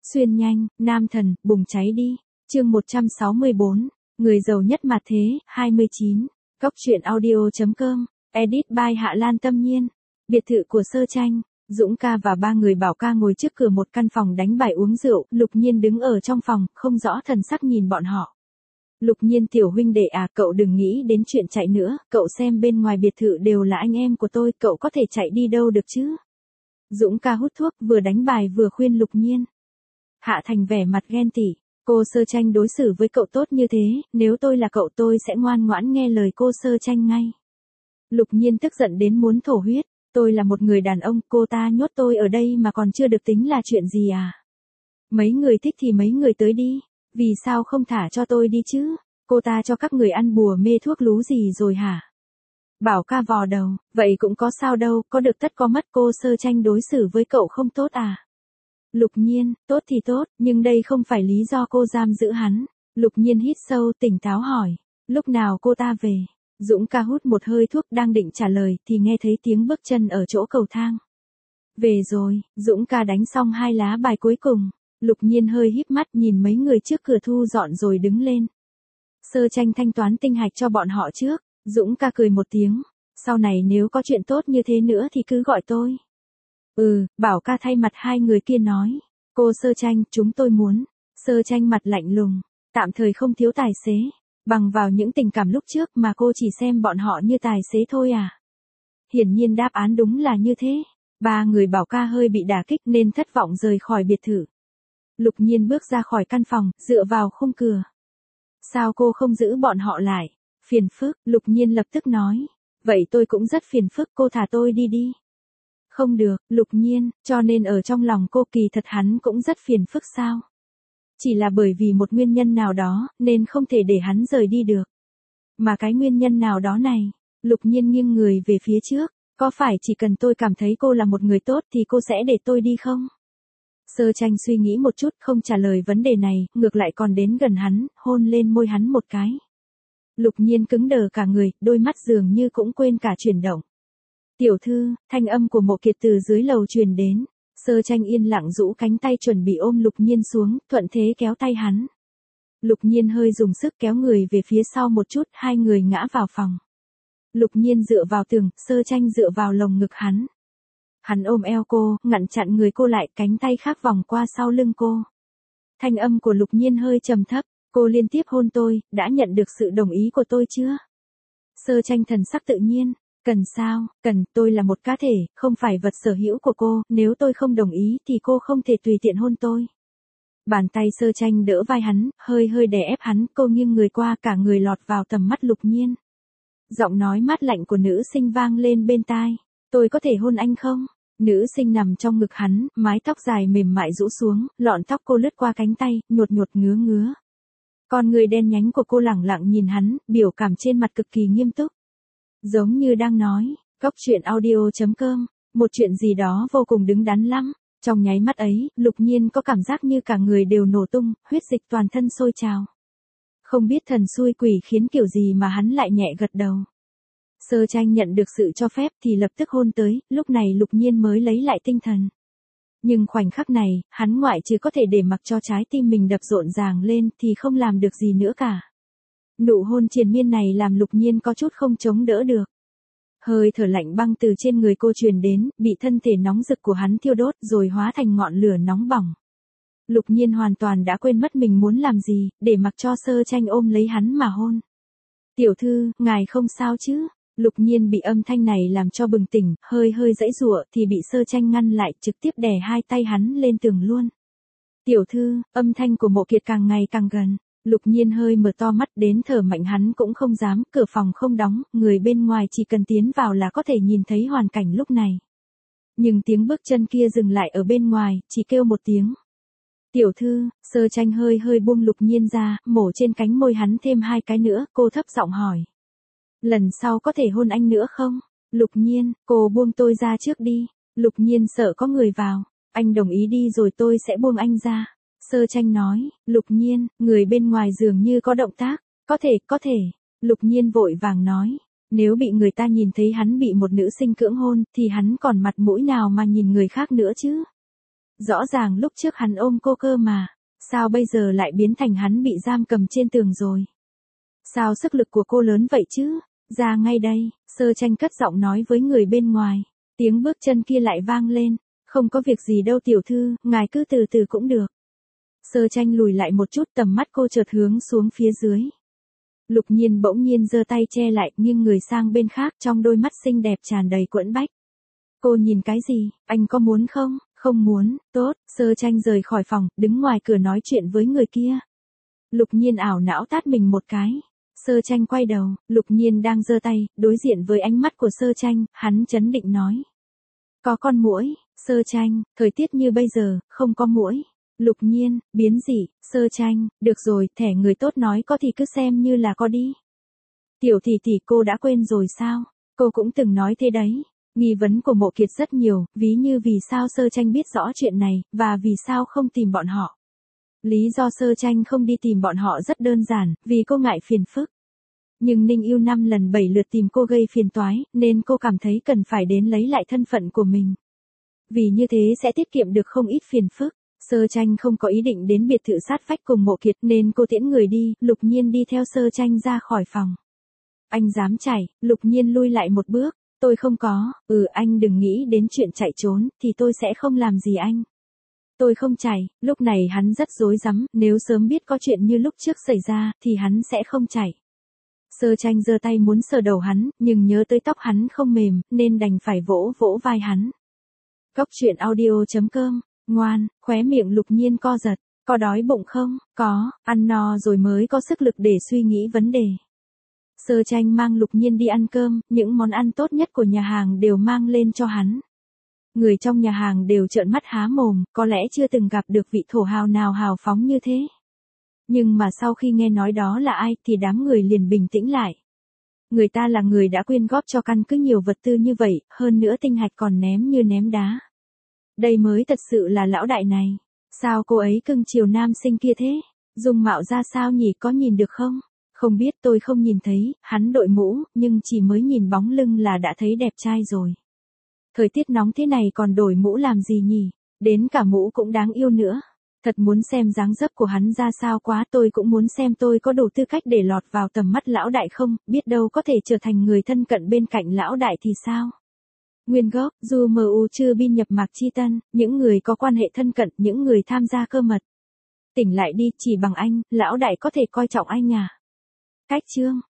Xuyên nhanh, nam thần, bùng cháy đi. Chương 164, người giàu nhất mặt thế, 29. Cóc truyện audio.com, edit by Hạ Lan Tâm Nhiên. Biệt thự của Sơ Tranh, Dũng ca và ba người Bảo ca ngồi trước cửa một căn phòng đánh bài uống rượu, Lục Nhiên đứng ở trong phòng, không rõ thần sắc nhìn bọn họ. Lục Nhiên tiểu huynh đệ à, cậu đừng nghĩ đến chuyện chạy nữa, cậu xem bên ngoài biệt thự đều là anh em của tôi, cậu có thể chạy đi đâu được chứ? Dũng ca hút thuốc, vừa đánh bài vừa khuyên Lục Nhiên. Hạ Thành vẻ mặt ghen tị, cô Sơ Tranh đối xử với cậu tốt như thế, nếu tôi là cậu tôi sẽ ngoan ngoãn nghe lời cô Sơ Tranh ngay. Lục Nhiên tức giận đến muốn thổ huyết, tôi là một người đàn ông, cô ta nhốt tôi ở đây mà còn chưa được tính là chuyện gì à? Mấy người thích thì mấy người tới đi, vì sao không thả cho tôi đi chứ? Cô ta cho các người ăn bùa mê thuốc lú gì rồi hả? Bảo ca vò đầu, vậy cũng có sao đâu, có được tất có mất, cô Sơ Tranh đối xử với cậu không tốt à? Lục Nhiên, tốt thì tốt, nhưng đây không phải lý do cô giam giữ hắn. Lục Nhiên hít sâu, tỉnh táo hỏi, lúc nào cô ta về? Dũng ca hút một hơi thuốc đang định trả lời thì nghe thấy tiếng bước chân ở chỗ cầu thang. Về rồi, Dũng ca đánh xong hai lá bài cuối cùng. Lục Nhiên hơi híp mắt nhìn mấy người trước cửa thu dọn rồi đứng lên. Sơ Tranh thanh toán tinh hạch cho bọn họ trước. Dũng ca cười một tiếng, sau này nếu có chuyện tốt như thế nữa thì cứ gọi tôi. Bảo ca thay mặt hai người kia nói. Cô Sơ Tranh, chúng tôi muốn. Sơ Tranh mặt lạnh lùng, tạm thời không thiếu tài xế. Bằng vào những tình cảm lúc trước mà cô chỉ xem bọn họ như tài xế thôi à? Hiển nhiên đáp án đúng là như thế. Ba người Bảo ca hơi bị đả kích nên thất vọng rời khỏi biệt thự. Lục Nhiên bước ra khỏi căn phòng, dựa vào khung cửa. Sao cô không giữ bọn họ lại? Phiền phức, Lục Nhiên lập tức nói. Vậy tôi cũng rất phiền phức, cô thả tôi đi đi. Không được, Lục Nhiên, cho nên ở trong lòng cô kỳ thật hắn cũng rất phiền phức sao? Chỉ là bởi vì một nguyên nhân nào đó, nên không thể để hắn rời đi được. Mà cái nguyên nhân nào đó này, Lục Nhiên nghiêng người về phía trước, có phải chỉ cần tôi cảm thấy cô là một người tốt thì cô sẽ để tôi đi không? Sơ Tranh suy nghĩ một chút không trả lời vấn đề này, ngược lại còn đến gần hắn, hôn lên môi hắn một cái. Lục Nhiên cứng đờ cả người, đôi mắt dường như cũng quên cả chuyển động. Tiểu thư, thanh âm của Mộ Kiệt từ dưới lầu truyền đến. Sơ Tranh yên lặng rũ cánh tay chuẩn bị ôm Lục Nhiên xuống, thuận thế kéo tay hắn. Lục Nhiên hơi dùng sức kéo người về phía sau một chút, hai người ngã vào phòng. Lục Nhiên dựa vào tường, Sơ Tranh dựa vào lồng ngực hắn. Hắn ôm eo cô, ngăn chặn người cô lại, cánh tay khác vòng qua sau lưng cô. Thanh âm của Lục Nhiên hơi trầm thấp, cô liên tiếp hôn tôi, đã nhận được sự đồng ý của tôi chưa? Sơ Tranh thần sắc tự nhiên. Cần sao, cần, tôi là một cá thể, không phải vật sở hữu của cô, nếu tôi không đồng ý thì cô không thể tùy tiện hôn tôi. Bàn tay Sơ Tranh đỡ vai hắn, hơi hơi đè ép hắn, cô nghiêng người qua, cả người lọt vào tầm mắt Lục Nhiên. Giọng nói mát lạnh của nữ sinh vang lên bên tai, tôi có thể hôn anh không? Nữ sinh nằm trong ngực hắn, mái tóc dài mềm mại rũ xuống, lọn tóc cô lướt qua cánh tay, nhột nhột ngứa ngứa. Con người đen nhánh của cô lẳng lặng nhìn hắn, biểu cảm trên mặt cực kỳ nghiêm túc. Giống như đang nói, cóc truyện audio.com, một chuyện gì đó vô cùng đứng đắn lắm. Trong nháy mắt ấy, Lục Nhiên có cảm giác như cả người đều nổ tung, huyết dịch toàn thân sôi trào. Không biết thần xui quỷ khiến kiểu gì mà hắn lại nhẹ gật đầu. Sơ Tranh nhận được sự cho phép thì lập tức hôn tới, lúc này Lục Nhiên mới lấy lại tinh thần. Nhưng khoảnh khắc này, hắn ngoại trừ có thể để mặc cho trái tim mình đập rộn ràng lên thì không làm được gì nữa cả. Nụ hôn triền miên này làm Lục Nhiên có chút không chống đỡ được. Hơi thở lạnh băng từ trên người cô truyền đến, bị thân thể nóng rực của hắn thiêu đốt rồi hóa thành ngọn lửa nóng bỏng. Lục Nhiên hoàn toàn đã quên mất mình muốn làm gì, để mặc cho Sơ Tranh ôm lấy hắn mà hôn. Tiểu thư, ngài không sao chứ? Lục Nhiên bị âm thanh này làm cho bừng tỉnh, hơi hơi giãy giụa thì bị Sơ Tranh ngăn lại, trực tiếp đè hai tay hắn lên tường luôn. Tiểu thư, âm thanh của Mộ Kiệt càng ngày càng gần. Lục Nhiên hơi mở to mắt, đến thở mạnh hắn cũng không dám, cửa phòng không đóng, người bên ngoài chỉ cần tiến vào là có thể nhìn thấy hoàn cảnh lúc này. Nhưng tiếng bước chân kia dừng lại ở bên ngoài, chỉ kêu một tiếng. Tiểu thư, Sơ Tranh hơi hơi buông Lục Nhiên ra, mổ trên cánh môi hắn thêm hai cái nữa, cô thấp giọng hỏi. Lần sau có thể hôn anh nữa không? Lục Nhiên, cô buông tôi ra trước đi. Lục Nhiên sợ có người vào, anh đồng ý đi rồi tôi sẽ buông anh ra. Sơ Tranh nói, Lục Nhiên, người bên ngoài dường như có động tác, có thể. Lục Nhiên vội vàng nói, nếu bị người ta nhìn thấy hắn bị một nữ sinh cưỡng hôn, thì hắn còn mặt mũi nào mà nhìn người khác nữa chứ? Rõ ràng lúc trước hắn ôm cô cơ mà. Sao bây giờ lại biến thành hắn bị giam cầm trên tường rồi? Sao sức lực của cô lớn vậy chứ? Ra ngay đây, Sơ Tranh cất giọng nói với người bên ngoài. Tiếng bước chân kia lại vang lên. Không có việc gì đâu tiểu thư, ngài cứ từ từ cũng được. Sơ Tranh lùi lại một chút, tầm mắt cô chợt hướng xuống phía dưới. Lục Nhiên bỗng nhiên giơ tay che lại, nghiêng người sang bên khác, trong đôi mắt xinh đẹp tràn đầy quẫn bách. Cô nhìn cái gì, anh có muốn không? Không muốn, tốt. Sơ Tranh rời khỏi phòng, đứng ngoài cửa nói chuyện với người kia. Lục Nhiên ảo não tát mình một cái. Sơ Tranh quay đầu, Lục Nhiên đang giơ tay, đối diện với ánh mắt của Sơ Tranh, hắn trấn định nói. Có con muỗi. Sơ Tranh, thời tiết như bây giờ, không có muỗi. Lục Nhiên, biến dị. Sơ Tranh, được rồi, thẻ người tốt nói có thì cứ xem như là có đi. Tiểu tỷ cô đã quên rồi sao? Cô cũng từng nói thế đấy. Nghi vấn của Mộ Kiệt rất nhiều, ví như vì sao Sơ Tranh biết rõ chuyện này, và vì sao không tìm bọn họ. Lý do Sơ Tranh không đi tìm bọn họ rất đơn giản, vì cô ngại phiền phức. Nhưng Ninh Yêu 5 lần 7 lượt tìm cô gây phiền toái, nên cô cảm thấy cần phải đến lấy lại thân phận của mình. Vì như thế sẽ tiết kiệm được không ít phiền phức. Sơ Tranh không có ý định đến biệt thự sát vách cùng Mộ Kiệt nên cô tiễn người đi, Lục Nhiên đi theo Sơ Tranh ra khỏi phòng. Anh dám chạy, Lục Nhiên lui lại một bước. Tôi không có, anh đừng nghĩ đến chuyện chạy trốn, thì tôi sẽ không làm gì anh. Tôi không chạy, lúc này hắn rất rối rắm, nếu sớm biết có chuyện như lúc trước xảy ra, thì hắn sẽ không chạy. Sơ Tranh giơ tay muốn sờ đầu hắn, nhưng nhớ tới tóc hắn không mềm, nên đành phải vỗ vỗ vai hắn. Cốc truyện audio.com, ngoan, khóe miệng Lục Nhiên co giật, có đói bụng không? Có, ăn no rồi mới có sức lực để suy nghĩ vấn đề. Sơ Tranh mang Lục Nhiên đi ăn cơm, những món ăn tốt nhất của nhà hàng đều mang lên cho hắn. Người trong nhà hàng đều trợn mắt há mồm, có lẽ chưa từng gặp được vị thổ hào nào hào phóng như thế. Nhưng mà sau khi nghe nói đó là ai thì đám người liền bình tĩnh lại. Người ta là người đã quyên góp cho căn cứ nhiều vật tư như vậy, hơn nữa tinh hạch còn ném như ném đá. Đây mới thật sự là lão đại này. Sao cô ấy cưng chiều nam sinh kia thế? Dung mạo ra sao nhỉ, có nhìn được không? Không biết, tôi không nhìn thấy, hắn đội mũ, nhưng chỉ mới nhìn bóng lưng là đã thấy đẹp trai rồi. Thời tiết nóng thế này còn đổi mũ làm gì nhỉ? Đến cả mũ cũng đáng yêu nữa. Thật muốn xem dáng dấp của hắn ra sao quá, tôi cũng muốn xem tôi có đủ tư cách để lọt vào tầm mắt lão đại không, biết đâu có thể trở thành người thân cận bên cạnh lão đại thì sao? Nguyên gốc, dù MU chưa bin nhập Mạc Chi Tân, những người có quan hệ thân cận, những người tham gia cơ mật. Tỉnh lại đi, chỉ bằng anh, lão đại có thể coi trọng anh à? Cách chương